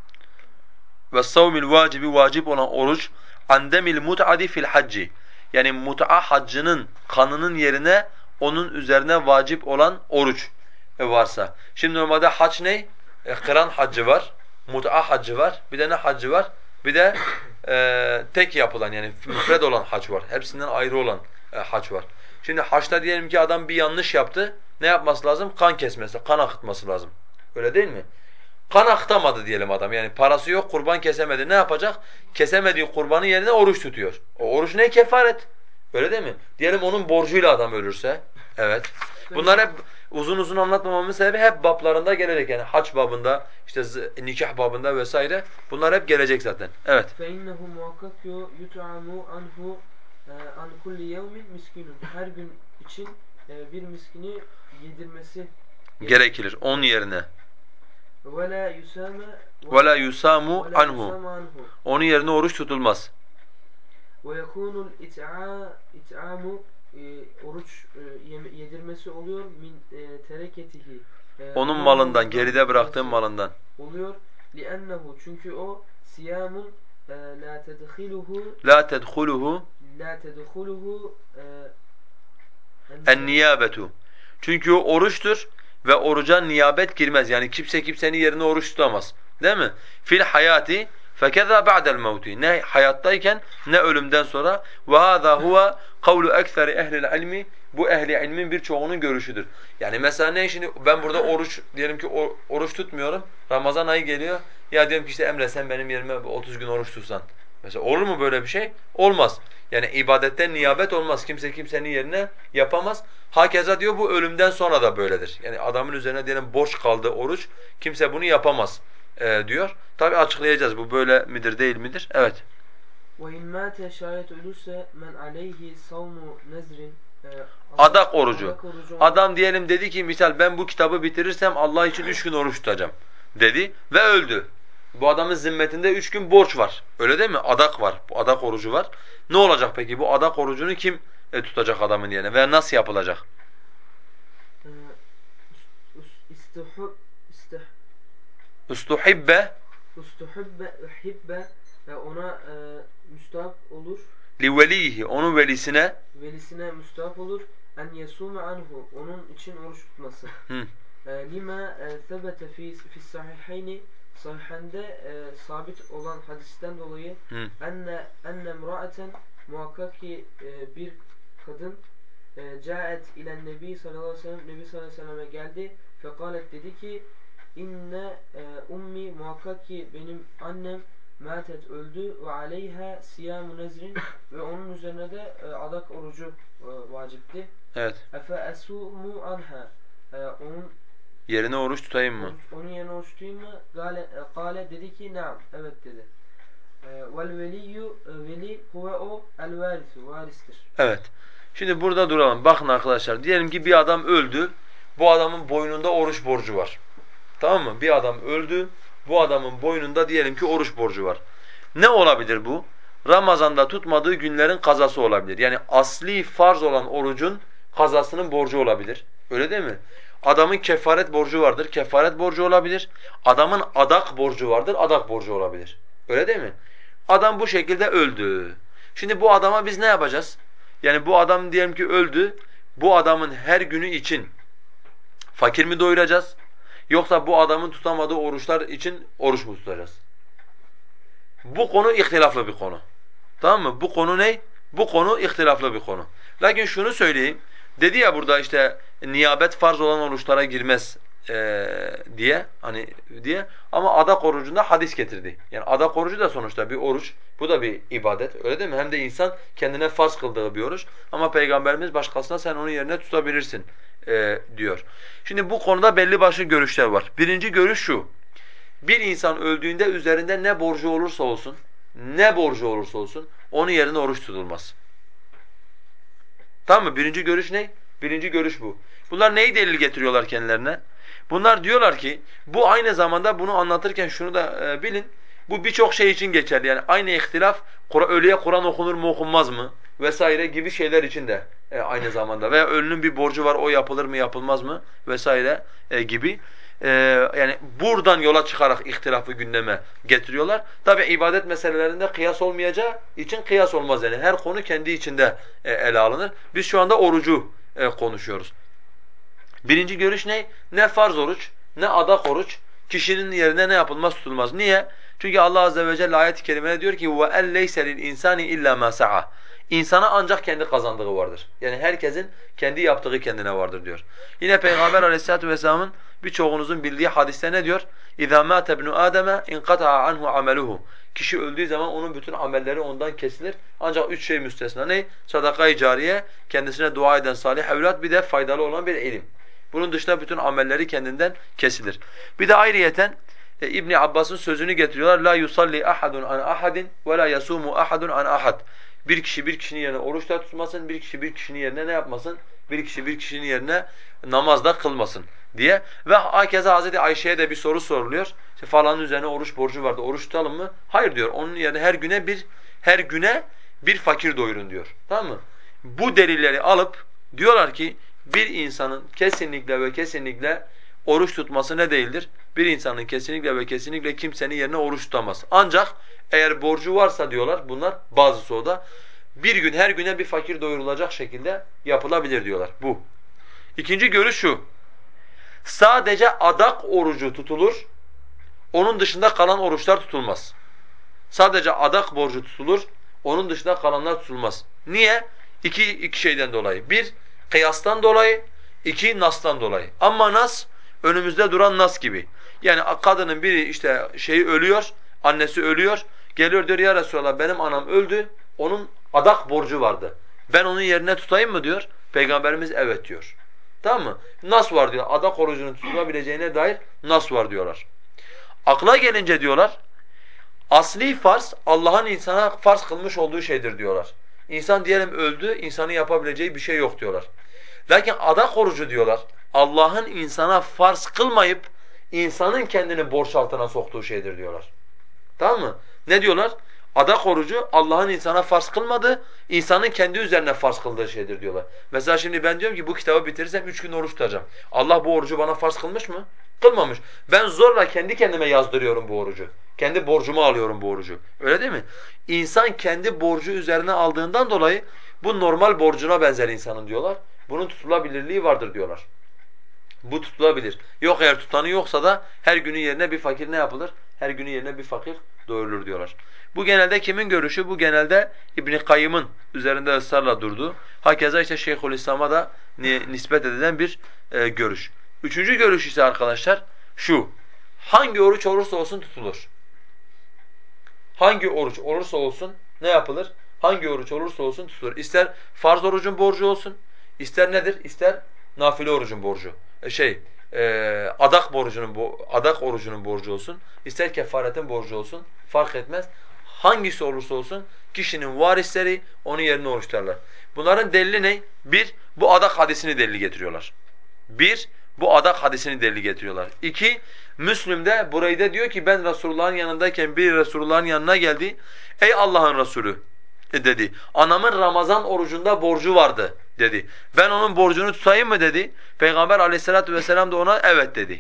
Ve savmil vacibi vacip olan oruç andemil mut'adi fil hacci. Yani mut'a haccının kanının yerine onun üzerine vacip olan oruç varsa. Şimdi normalde hac ne? E, kıran haccı var, mut'a haccı var. Bir de ne haccı var? Bir de e, tek yapılan yani müfred olan hac var. Hepsinden ayrı olan e, hac var. Şimdi haçta diyelim ki adam bir yanlış yaptı. Ne yapması lazım? Kan kesmesi, kan akıtması lazım. Öyle değil mi? Kan akıtamadı diyelim adam. Yani parası yok, kurban kesemedi. Ne yapacak? Kesemediği kurbanın yerine oruç tutuyor. O oruç ne? Kefaret. Öyle değil mi? Diyelim onun borcuyla adam ölürse. Evet. Bunlar hep uzun uzun anlatmamamın sebebi hep bablarında gelecek. Yani hac babında, işte nikah babında vesaire. Bunlar hep gelecek zaten. Evet. فَاِنَّهُ muhakkak yut'amu anhu an kulli yevmin miskinun. Her gün için e, bir miskini yedirmesi Gerekilir. gerekir. Onun gerekir. yerine. وَلَا يُسَامَ وَلَا يُسَامُ وَلَا anhu. يُسَامَ عَنْهُ Onun yerine oruç tutulmaz. وَيَكُونُ الْاِتْعَامُ oruç e, yedirmesi oluyor min e, tereketihi e, Onun onun malından, malından geride bıraktığın yemesi malından. oluyor. لِأَنَّهُ çünkü o siyamun e, la tedhiluhu لَا تَدْخُلُهُ la tedhuluhu En-niyabetu. Çünkü o oruçtur ve oruca niyabet girmez. Yani kimse kimsenin yerine oruç tutamaz. Değil mi? Fil hayati fekeza ba'del mevti. Ne hayattayken ne ölümden sonra. Ve hâzâ huve kavlu ekseri ehlil ilmi. Bu ehli ilmin birçoğunun görüşüdür. Yani mesela ne şimdi ben burada oruç diyelim ki oruç tutmuyorum. Ramazan ayı geliyor. Ya diyorum ki işte Emre sen benim yerime otuz gün oruç tutsan. Mesela olur mu böyle bir şey? Olmaz. Yani ibadetten niyabet olmaz. Kimse kimsenin yerine yapamaz. Hakeza diyor bu ölümden sonra da böyledir. Yani adamın üzerine diyelim borç kaldı oruç. Kimse bunu yapamaz e, diyor. Tabi açıklayacağız bu böyle midir değil midir? Evet. وَاِنْ مَاتَ şayet ölürse men aleyhi savmu nezrin e, adak, Adak orucu. adak orucu olan Adam diyelim dedi ki misal ben bu kitabı bitirirsem Allah için üç gün oruç tutacağım dedi ve öldü. Bu adamın zimmetinde üç gün borç var. Öyle değil mi? Adak var. Bu adak orucu var. Ne olacak peki? Bu adak orucunu kim e, tutacak adamın yerine veya nasıl yapılacak? e, istuhub istih, Ustuhibbe ustuhubbe uhibbe e, ona e, müstahap olur li velihi onun velisine velisine müstahap olur en yesume anhu onun için oruç tutması. hı, E, lima e, sebete fi fi sahihayni sahihende e, sabit olan hadisten dolayı hı. enne enne imra'aten muhakkak ki e, bir kadın e, caet ilen nebi sallallahu aleyhi ve sellem nebi sallallahu aleyhi ve selleme geldi fekalet dedi ki inne e, ummi muhakkak ki benim annem Matet öldü ve aleyha siyamu nezrin ve onun üzerine de e, adak orucu e, vacipti. Evet. Efe esumu anha. E, onun Yerine oruç tutayım mı? oruç, onun yerine oruç tutayım mı? Gale, e, gale dedi ki naam. Evet dedi. E, vel veliyyu e, veli huve o el varisu. Varistir. Evet. Şimdi burada duralım. Bakın arkadaşlar. Diyelim ki bir adam öldü. Bu adamın boynunda oruç borcu var. Tamam mı? Bir adam öldü. Bu adamın boynunda diyelim ki oruç borcu var. Ne olabilir bu? Ramazanda tutmadığı günlerin kazası olabilir. Yani asli farz olan orucun kazasının borcu olabilir. Öyle değil mi? Adamın kefaret borcu vardır. Kefaret borcu olabilir. Adamın adak borcu vardır. Adak borcu olabilir. Öyle değil mi? Adam bu şekilde öldü. Şimdi bu adama biz ne yapacağız? Yani bu adam diyelim ki öldü. Bu adamın her günü için fakir mi doyuracağız? Yoksa bu adamın tutamadığı oruçlar için oruç mu tutacağız? Bu konu ihtilaflı bir konu. Tamam mı? Bu konu ne? Bu konu ihtilaflı bir konu. Lakin şunu söyleyeyim. Dedi ya burada işte niyabet farz olan oruçlara girmez ee, diye hani diye ama adak orucunda hadis getirdi. Yani adak orucu da sonuçta bir oruç. Bu da bir ibadet. Öyle değil mi? Hem de insan kendine farz kıldığı bir oruç. Ama Peygamberimiz başkasına sen onun yerine tutabilirsin ee, diyor. Şimdi bu konuda belli başlı görüşler var. Birinci görüş şu. Bir insan öldüğünde üzerinde ne borcu olursa olsun, ne borcu olursa olsun onun yerine oruç tutulmaz. Tamam mı? Birinci görüş ne? Birinci görüş bu. Bunlar neyi delil getiriyorlar kendilerine? Bunlar diyorlar ki bu aynı zamanda bunu anlatırken şunu da e, bilin. Bu birçok şey için geçerli. Yani aynı ihtilaf ölüye Kur'an okunur mu okunmaz mı vesaire gibi şeyler için de e, aynı zamanda veya ölünün bir borcu var o yapılır mı yapılmaz mı vesaire e, gibi. E, yani buradan yola çıkarak ihtilafı gündeme getiriyorlar. Tabi ibadet meselelerinde kıyas olmayacağı için kıyas olmaz yani her konu kendi içinde e, ele alınır. Biz şu anda orucu e, konuşuyoruz. Birinci görüş ne? Ne farz oruç, ne adak oruç. Kişinin yerine ne yapılmaz tutulmaz. Niye? Çünkü Allah azze ve celle ayet-i kerimede diyor ki وَاَنْ لَيْسَ لِلْاِنْسَانِ اِلَّا مَا سَعَى İnsana ancak kendi kazandığı vardır. Yani herkesin kendi yaptığı kendine vardır diyor. Yine Peygamber aleyhissalatu vesselamın birçoğunuzun bildiği hadiste ne diyor? اِذَا مَاتَ ابْنُ آدَمَ اِنْقَطَعَ عَنْهُ عَمَلُهُ Kişi öldüğü zaman onun bütün amelleri ondan kesilir. Ancak üç şey müstesna. Ne? Sadaka-i cariye, kendisine dua eden salih evlat, bir de faydalı olan bir ilim. Bunun dışında bütün amelleri kendinden kesilir. Bir de ayrıyeten e, İbn Abbas'ın sözünü getiriyorlar. La yusalli ahadun an ahadin ve la yasumu ahadun an ahad. Bir kişi bir kişinin yerine oruç da tutmasın, bir kişi bir kişinin yerine ne yapmasın? Bir kişi bir kişinin yerine namaz da kılmasın diye. Ve hakeza Hazreti Ayşe'ye de bir soru soruluyor. İşte falanın üzerine oruç borcu vardı. Oruç tutalım mı? Hayır diyor. Onun yerine her güne bir her güne bir fakir doyurun diyor. Tamam mı? Bu delilleri alıp diyorlar ki bir insanın kesinlikle ve kesinlikle oruç tutması ne değildir? Bir insanın kesinlikle ve kesinlikle kimsenin yerine oruç tutamaz. Ancak eğer borcu varsa diyorlar bunlar bazısı o da bir gün her güne bir fakir doyurulacak şekilde yapılabilir diyorlar bu. İkinci görüş şu. Sadece adak orucu tutulur. Onun dışında kalan oruçlar tutulmaz. Sadece adak borcu tutulur. Onun dışında kalanlar tutulmaz. Niye? İki, iki şeyden dolayı. Bir, kıyastan dolayı. İki, nastan dolayı. Ama nas, önümüzde duran nas gibi. Yani kadının biri işte şeyi ölüyor, annesi ölüyor. Geliyor diyor ya Resulallah benim anam öldü, onun adak borcu vardı. Ben onun yerine tutayım mı diyor. Peygamberimiz evet diyor. Tamam mı? Nas var diyor. Adak orucunun tutulabileceğine dair nas var diyorlar. Akla gelince diyorlar, asli farz Allah'ın insana farz kılmış olduğu şeydir diyorlar. İnsan diyelim öldü, insanın yapabileceği bir şey yok diyorlar. Lakin adak orucu diyorlar, Allah'ın insana farz kılmayıp insanın kendini borç altına soktuğu şeydir diyorlar. Tamam mı? Ne diyorlar? Adak orucu Allah'ın insana farz kılmadığı, insanın kendi üzerine farz kıldığı şeydir diyorlar. Mesela şimdi ben diyorum ki bu kitabı bitirirsem üç gün oruç tutacağım. Allah bu orucu bana farz kılmış mı? Kılmamış. Ben zorla kendi kendime yazdırıyorum bu orucu. Kendi borcumu alıyorum bu orucu. Öyle değil mi? İnsan kendi borcu üzerine aldığından dolayı bu normal borcuna benzer insanın diyorlar. Bunun tutulabilirliği vardır diyorlar. Bu tutulabilir. Yok eğer tutanı yoksa da her günün yerine bir fakir ne yapılır? Her günün yerine bir fakir doyurulur diyorlar. Bu genelde kimin görüşü? Bu genelde İbn Kayyım'ın üzerinde ısrarla durduğu. Hakeza işte Şeyhülislam'a da nispet edilen bir e, görüş. Üçüncü görüş ise arkadaşlar şu. Hangi oruç olursa olsun tutulur. Hangi oruç olursa olsun ne yapılır? Hangi oruç olursa olsun tutulur. İster farz orucun borcu olsun, ister nedir? İster nafile orucun borcu. E şey, e, adak borcunun bo adak orucunun borcu olsun, ister kefaretin borcu olsun, fark etmez. Hangisi olursa olsun kişinin varisleri onun yerine oruç tutarlar. Bunların delili ne? Bir, bu adak hadisini delil getiriyorlar. Bir, bu adak hadisini delil getiriyorlar. İki, Müslim'de Bureyde diyor ki ben Resulullah'ın yanındayken bir Resulullah'ın yanına geldi. Ey Allah'ın Resulü dedi. Anamın Ramazan orucunda borcu vardı dedi. Ben onun borcunu tutayım mı dedi. Peygamber aleyhissalatu vesselam da ona evet dedi.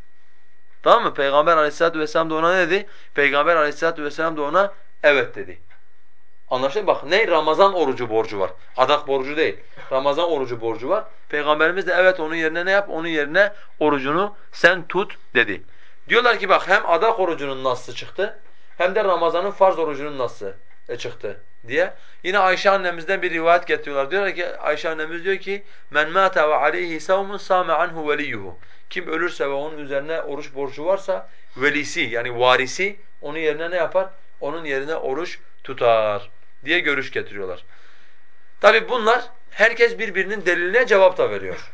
Tamam mı? Peygamber aleyhissalatu vesselam da ona ne dedi? Peygamber aleyhissalatu vesselam da ona evet dedi. Anlaşıldı mı? Bak ne? Ramazan orucu borcu var. Adak borcu değil. Ramazan orucu borcu var. Peygamberimiz de evet onun yerine ne yap? Onun yerine orucunu sen tut dedi. Diyorlar ki bak hem adak orucunun nassı çıktı hem de Ramazan'ın farz orucunun nassı e, çıktı diye. Yine Ayşe annemizden bir rivayet getiriyorlar. Diyorlar ki Ayşe annemiz diyor ki men mata ve aleyhi savmun sâme anhu veliyuhu. Kim ölürse ve onun üzerine oruç borcu varsa velisi yani varisi onun yerine ne yapar? Onun yerine oruç tutar diye görüş getiriyorlar. Tabi bunlar herkes birbirinin deliline cevap da veriyor.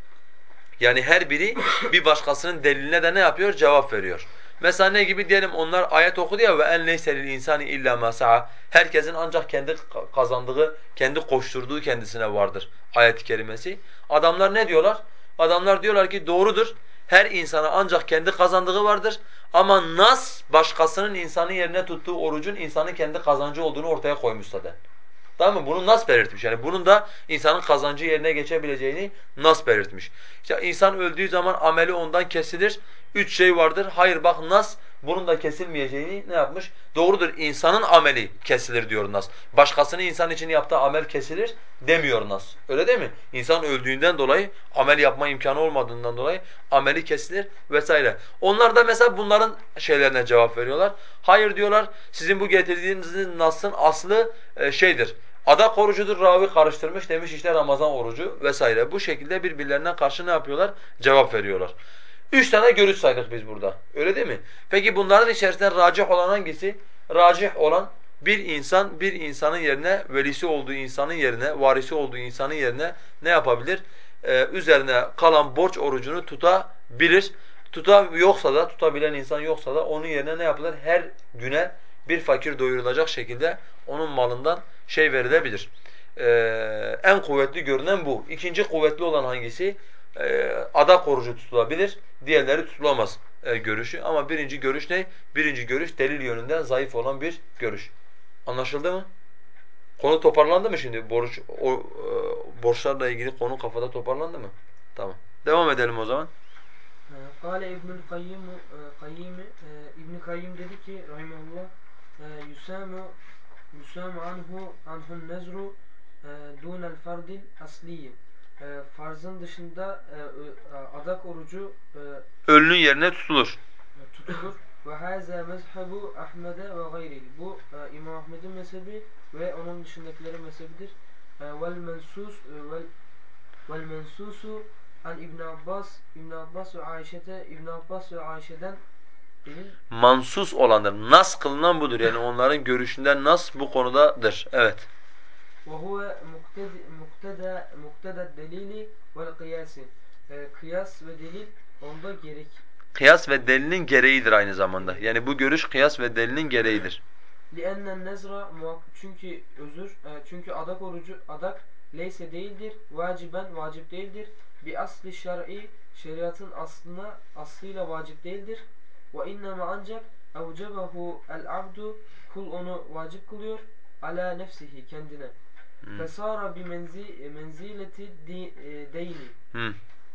Yani her biri bir başkasının deliline de ne yapıyor? Cevap veriyor. Mesela ne gibi diyelim onlar ayet okudu ya ve en leyse lil insani illa ma sa'a. Herkesin ancak kendi kazandığı, kendi koşturduğu kendisine vardır ayet-i kerimesi. Adamlar ne diyorlar? Adamlar diyorlar ki doğrudur. Her insana ancak kendi kazandığı vardır. Ama nas başkasının insanın yerine tuttuğu orucun insanın kendi kazancı olduğunu ortaya koymuş zaten. Tamam mı? Bunu nas belirtmiş. Yani bunun da insanın kazancı yerine geçebileceğini nas belirtmiş. İşte insan öldüğü zaman ameli ondan kesilir. Üç şey vardır. Hayır bak nas bunun da kesilmeyeceğini ne yapmış? Doğrudur insanın ameli kesilir diyor nas. Başkasının insan için yaptığı amel kesilir demiyor nas. Öyle değil mi? İnsan öldüğünden dolayı amel yapma imkanı olmadığından dolayı ameli kesilir vesaire. Onlar da mesela bunların şeylerine cevap veriyorlar. Hayır diyorlar sizin bu getirdiğiniz nasın aslı e, şeydir. Adak orucudur ravi karıştırmış demiş işte Ramazan orucu vesaire. Bu şekilde birbirlerine karşı ne yapıyorlar? Cevap veriyorlar. Üç tane görüş saydık biz burada. Öyle değil mi? Peki bunların içerisinde racih olan hangisi? Racih olan bir insan bir insanın yerine velisi olduğu insanın yerine, varisi olduğu insanın yerine ne yapabilir? Ee, üzerine kalan borç orucunu tutabilir. Tuta yoksa da tutabilen insan yoksa da onun yerine ne yapılır? Her güne bir fakir doyurulacak şekilde onun malından şey verilebilir. Ee, en kuvvetli görünen bu. İkinci kuvvetli olan hangisi? Ee, adak orucu tutulabilir, diğerleri tutulamaz e, görüşü. Ama birinci görüş ne? Birinci görüş delil yönünden zayıf olan bir görüş. Anlaşıldı mı? Konu toparlandı mı şimdi? Borç, o, e, borçlarla ilgili konu kafada toparlandı mı? Tamam. Devam edelim o zaman. Kâle İbnül Kayyim Kayyim İbn Kayyim dedi ki rahimehullah yusamu yusamu anhu anhun nezru dunel fardil asliyi. Farzın dışında adak orucu Ölünün yerine tutulur. tutulur. Ve haza mezhebu Ahmed'e ve gayrihi. Bu İmam Ahmed'in mezhebi ve onun dışındakilerin mezhebidir. Vel mensus vel vel mensusu an İbn Abbas İbn Abbas ve Ayşe'te İbn Abbas ve Ayşe'den delil Mansus olandır. Nas kılınan budur. Yani onların görüşünden nas bu konudadır. Evet. ve huve mukteda mukteda delili vel kıyasi. Kıyas ve delil onda gerek. Kıyas ve delilin gereğidir aynı zamanda. Yani bu görüş kıyas ve delilin gereğidir. لِأَنَّ النَّزْرَ çünkü özür e, çünkü adak orucu adak leyse değildir vaciben vacip değildir bir asli şer'i şeriatın aslına aslıyla vacip değildir ve innema ancak evcebehu el abdu kul onu vacip kılıyor ala nefsihi kendine Hmm. fesara bi menzi menzileti e, deyni Hmm.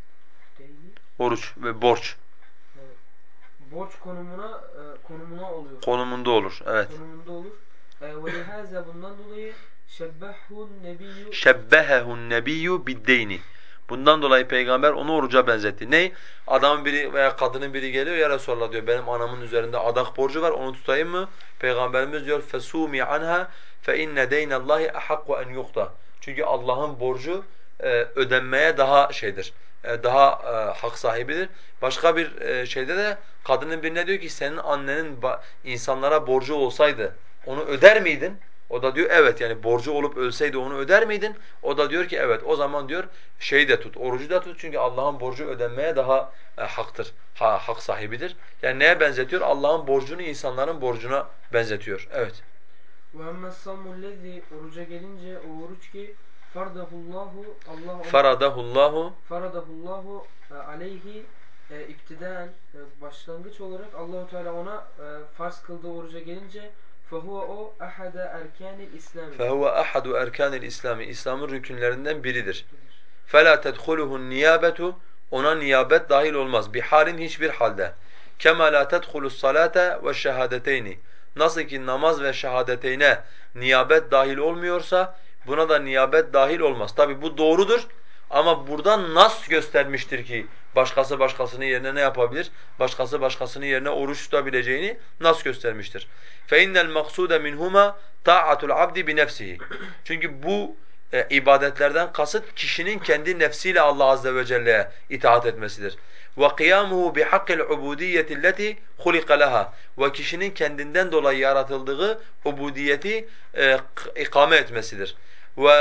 deyni Oruç ve borç evet. Borç konumuna e, konumuna oluyor. konumunda olur. Evet. Konumunda olur. E, ve lihaza bundan dolayı şebbehun nebiyyü Şebbehehun nebiyyu biddeyni. Bundan dolayı peygamber onu oruca benzetti. Ney? Adamın biri veya kadının biri geliyor ya Resulallah diyor benim anamın üzerinde adak borcu var onu tutayım mı? Peygamberimiz diyor fesumi anha fe inne deynallahi ahakku en yuqta. Çünkü Allah'ın borcu e, ödenmeye daha şeydir. e, daha e, hak sahibidir. Başka bir e, şeyde de kadının birine diyor ki senin annenin insanlara borcu olsaydı onu öder miydin? O da diyor evet, yani borcu olup ölseydi onu öder miydin? O da diyor ki evet. O zaman diyor şeyi de tut, orucu da tut çünkü Allah'ın borcu ödenmeye daha e, haktır, ha, hak sahibidir. Yani neye benzetiyor? Allah'ın borcunu insanların borcuna benzetiyor. Evet. وَاَمَّا الصَّوْمُ الَّذ۪ي Oruca gelince o oruç ki fardahullahu Allah onu Faradahullahu faradahullahu e, aleyhi e, iptidaen e, başlangıç olarak Allahu Teala ona e, farz kıldığı oruca gelince fehuve o ahada erkanil İslami fehuve ahadu erkanil İslami. İslam'ın rükünlerinden biridir. فَلَا تَدْخُلُهُ النِّيَابَةُ Ona niyabet dahil olmaz. Bihalin hiçbir halde. كَمَا لَا تَدْخُلُ الصَّلَاةَ وَالشَّهَادَتَيْنِ Nasıl ki namaz ve şehadeteyne niyabet dahil olmuyorsa buna da niyabet dahil olmaz. Tabi bu doğrudur ama buradan nas göstermiştir ki başkası başkasının yerine ne yapabilir? Başkası başkasının yerine oruç tutabileceğini nas göstermiştir. فَاِنَّ الْمَقْصُودَ مِنْهُمَا طَاعَةُ الْعَبْدِ بِنَفْسِهِ Çünkü bu e, ibadetlerden kasıt kişinin kendi nefsiyle Allah azze ve celle'ye itaat etmesidir. وَقِيَامُهُ بِحَقِّ الْعُبُودِيَّةِ الَّتِي خُلِقَ لَهَا Ve kişinin kendinden dolayı yaratıldığı ubudiyeti e, ikame etmesidir. Ve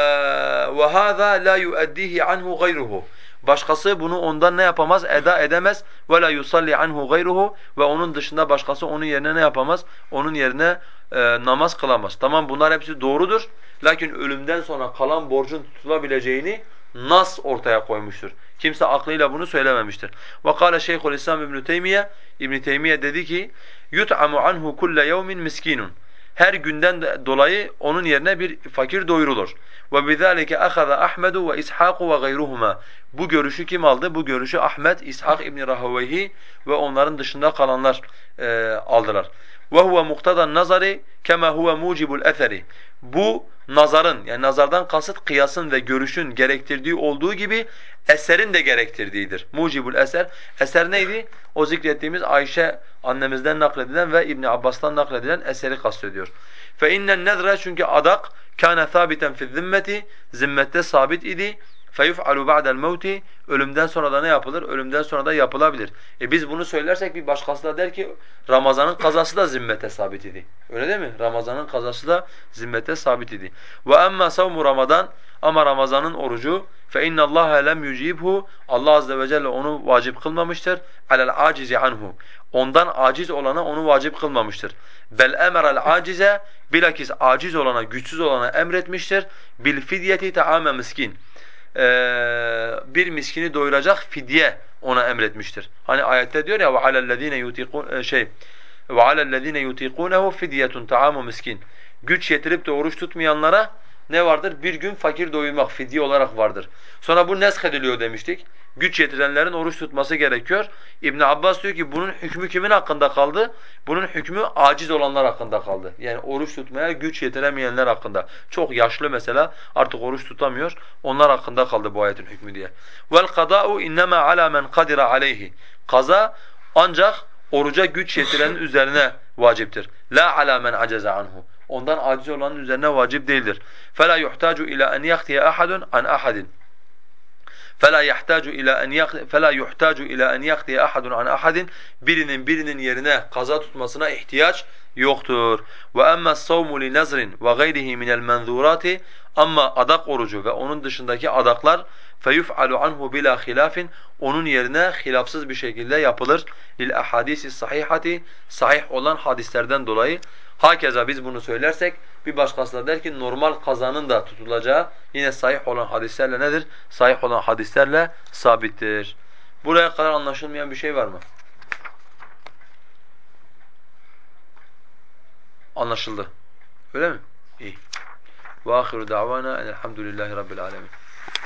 وَهَذَا لَا يُؤَدِّيهِ عَنْهُ غَيْرُهُ Başkası bunu ondan ne yapamaz? Eda edemez. وَلَا يُصَلِّ عَنْهُ غَيْرُهُ Ve onun dışında başkası onun yerine ne yapamaz? Onun yerine e, namaz kılamaz. Tamam, bunlar hepsi doğrudur. Lakin ölümden sonra kalan borcun tutulabileceğini nas ortaya koymuştur. Kimse aklıyla bunu söylememiştir. وَقَالَ شَيْخُ الْإِسْلَامِ İbn Teymiye İbn Teymiye dedi ki: "Yut'amu anhu kulle yevmin miskinun." Her günden dolayı onun yerine bir fakir doyurulur. وَبِذَٰلِكَ أَخَذَ أَحْمَدُ وَإِسْحَاقُ وَغَيْرُهُمَا Bu görüşü kim aldı? Bu görüşü Ahmed, İshak İbn Rahawayhi ve onların dışında kalanlar e, aldılar. وَهُوَ مُقْتَضَى النَّظَرِ كَمَا هُوَ مُوجِبُ الْأَثَرِ Bu nazarın, yani nazardan kasıt kıyasın ve görüşün gerektirdiği olduğu gibi eserin de gerektirdiğidir. Mucibul eser. Eser neydi? O zikrettiğimiz Ayşe annemizden nakledilen ve İbn Abbas'tan nakledilen eseri kastediyor. فَاِنَّ النَّذْرَ Çünkü adak كَانَ ثَابِتًا فِي الذِّمَّةِ Zimmette sabit idi. فَيُفْعَلُ بَعْدَ الْمَوْتِ Ölümden sonra da ne yapılır? Ölümden sonra da yapılabilir. E biz bunu söylersek bir başkası da der ki Ramazan'ın kazası da zimmete sabit idi. Öyle değil mi? Ramazan'ın kazası da zimmete sabit idi. وَأَمَّا صَوْمُ Ramazan Ama Ramazan'ın orucu فَاِنَّ اللّٰهَ لَمْ يُجِيبْهُ Allah azze ve celle onu vacip kılmamıştır. عَلَى الْعَاجِزِ عَنْهُ Ondan aciz olana onu vacip kılmamıştır. بَلْ اَمَرَ الْعَاجِزَ Bilakis aciz olana, güçsüz olana emretmiştir. بِالْفِدْيَةِ تَعَامَ miskin Ee, bir miskini doyuracak fidye ona emretmiştir. Hani ayette diyor ya وَعَلَى الَّذ۪ينَ يُطِيقُونَ şey وَعَلَى الَّذ۪ينَ يُطِيقُونَهُ فِدْيَةٌ طَعَامُ miskin Güç yetirip de oruç tutmayanlara ne vardır? Bir gün fakir doyurmak fidye olarak vardır. Sonra bu nesk ediliyor demiştik. Güç yetirenlerin oruç tutması gerekiyor. İbn Abbas diyor ki bunun hükmü kimin hakkında kaldı? Bunun hükmü aciz olanlar hakkında kaldı. Yani oruç tutmaya güç yetiremeyenler hakkında. Çok yaşlı mesela artık oruç tutamıyor. Onlar hakkında kaldı bu ayetin hükmü diye. Vel kada'u innema ala men kadira aleyhi. Kaza ancak oruca güç yetirenin üzerine vaciptir. La ala men aceze anhu. Ondan aciz olanın üzerine vacip değildir. فَلَا يُحْتَاجُ إِلَى أَنْ يَخْتِيَ أَحَدٌ عَنْ أَحَدٍ فَلَا يَحْتَاجُ إِلَى أَنْ يَخْ فَلَا يُحْتَاجُ إِلَى أَنْ يَخْتِيَ أَحَدٌ عَنْ أَحَدٍ Birinin birinin yerine kaza tutmasına ihtiyaç yoktur. وَأَمَّا الصَّوْمُ لِنَزْرٍ وَغَيْرِهِ مِنَ الْمَنْذُورَاتِ Ama adak orucu ve onun dışındaki adaklar فَيُفْعَلُ عَنْهُ بِلَا خِلَافٍ Onun yerine hilafsız bir şekilde yapılır. لِلْأَحَادِيسِ الصَّحِيحَةِ Sahih olan hadislerden dolayı. Hakeza biz bunu söylersek bir başkası da der ki normal kazanın da tutulacağı yine sahih olan hadislerle nedir? Sahih olan hadislerle sabittir. Buraya kadar anlaşılmayan bir şey var mı? Anlaşıldı. Öyle mi? İyi. Ve ahiru davana elhamdülillahi rabbil alemin.